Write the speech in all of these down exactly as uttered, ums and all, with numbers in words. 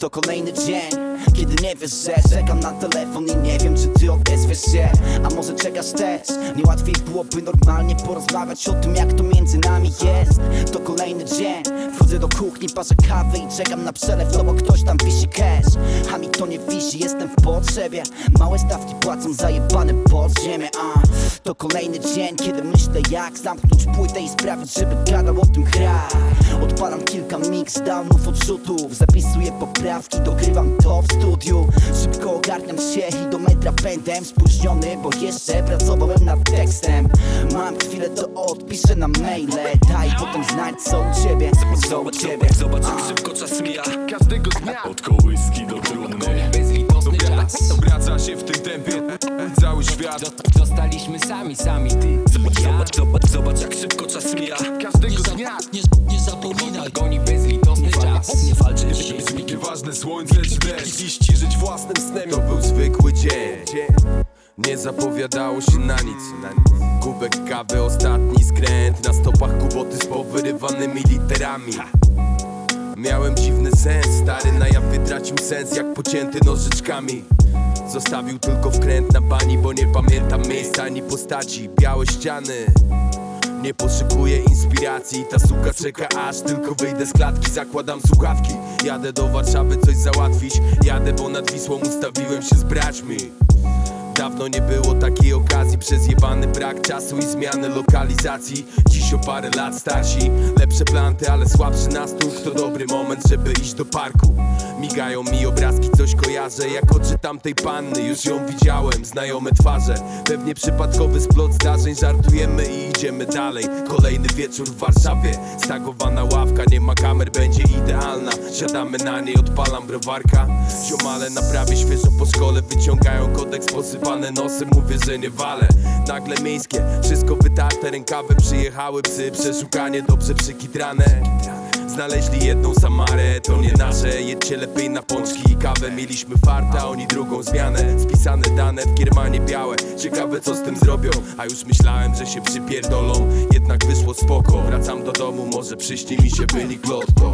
To kolejny dzień, kiedy nie wiesz, że czekam na telefon i nie wiem, czy ty odezwiesz się. A może czekasz też? Nie łatwiej byłoby normalnie porozmawiać o tym, jak to między nami jest. To kolejny dzień, wchodzę do kuchni, parzę kawę i czekam na przelew, no bo ktoś tam wisi cash. A mi to nie wisi, jestem w potrzebie. Małe stawki płacą za jebane podziemie, a to kolejny dzień, kiedy myślę, jak zamknąć płytę i sprawić, żeby gadał o tym kraj. Odpalam kilka mixdownów, odrzutów, zapisuję poprawki, dogrywam to w studiu. Szybko ogarniam się i do metra pędem, spóźniony, bo jeszcze pracowałem nad tekstem. Mam chwilę, to odpiszę na maile, daj potem znać, co u ciebie, co u ciebie. Zobacz, jak szybko czas mija każdego dnia. Od kołyski do trumny Bezlitosny czas. Obraca się w tym tempie cały świat. Zostaliśmy sami, sami, ty i ja. Zobacz, zobacz, zobacz, jak szybko czas mija Każdego dnia. Nie, nie zapominaj, goni bezlitosny czas. Nie walczy Nieważne słońce czy deszcz, iść żyć własnym snem. To był zwykły dzień, nie zapowiadało się na nic. Kubek kawy, ostatni skręt, na stopach kuboty z powyrywanymi literami. Miałem dziwny sens, stary na jawie tracił sens jak pocięty nożyczkami. Zostawił tylko wkręt na bani, bo nie pamiętam miejsca ani postaci. Białe ściany, nie poszukuję inspiracji. Ta suka czeka, aż tylko wyjdę z klatki. Zakładam słuchawki, jadę do Warszawy coś załatwić. Jadę, bo nad Wisłą ustawiłem się z braćmi. Dawno nie było takiej okazji, przez jebany brak czasu i zmiany lokalizacji. Dziś o parę lat starsi, lepsze planty, ale słabszy nastrój. To dobry moment, żeby iść do parku. Migają mi obrazki, coś kojarzę, jak oczy tamtej panny. Już ją widziałem, znajome twarze, pewnie przypadkowy splot zdarzeń. Żartujemy i idziemy dalej. Kolejny wieczór w Warszawie, stagowana ławka, nie ma kamer, będzie idealna. Siadamy na niej, odpalam browarka. Ziomale na prawie świeżo po szkole wyciągają kodeks posypane nosem, mówię, że nie walę. Nagle miejskie, wszystko wytarte, rękawy przyjechały psy, przeszukanie dobrze przykitrane. Znaleźli jedną Samarę, to nie nasze, jedźcie lepiej na pączki i kawę. Mieliśmy farta, oni drugą zmianę. Spisane dane w kiermanie białe, ciekawe co z tym zrobią. A już myślałem, że się przypierdolą, jednak wyszło spoko. Wracam do domu, może przyśni mi się wynik lotto.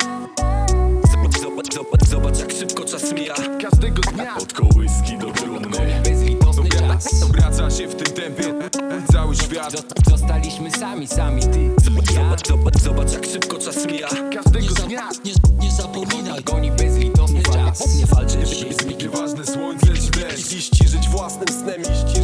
Zobacz, zobacz, zobacz, zobacz, jak szybko czas mija Każdego dnia. od kołyski do trumny bezlitosny czas. Obraca się w tym tempie cały świat. Zostaliśmy sami, sami, ty i ja. Zobacz, zobacz, zobacz, jak szybko czas mija Każdego dnia. Nie, nie zapominaj, goni bezlitosny czas. Nie walczy Nieważne słońce czy deszcz, iść żyć własnym snem, iść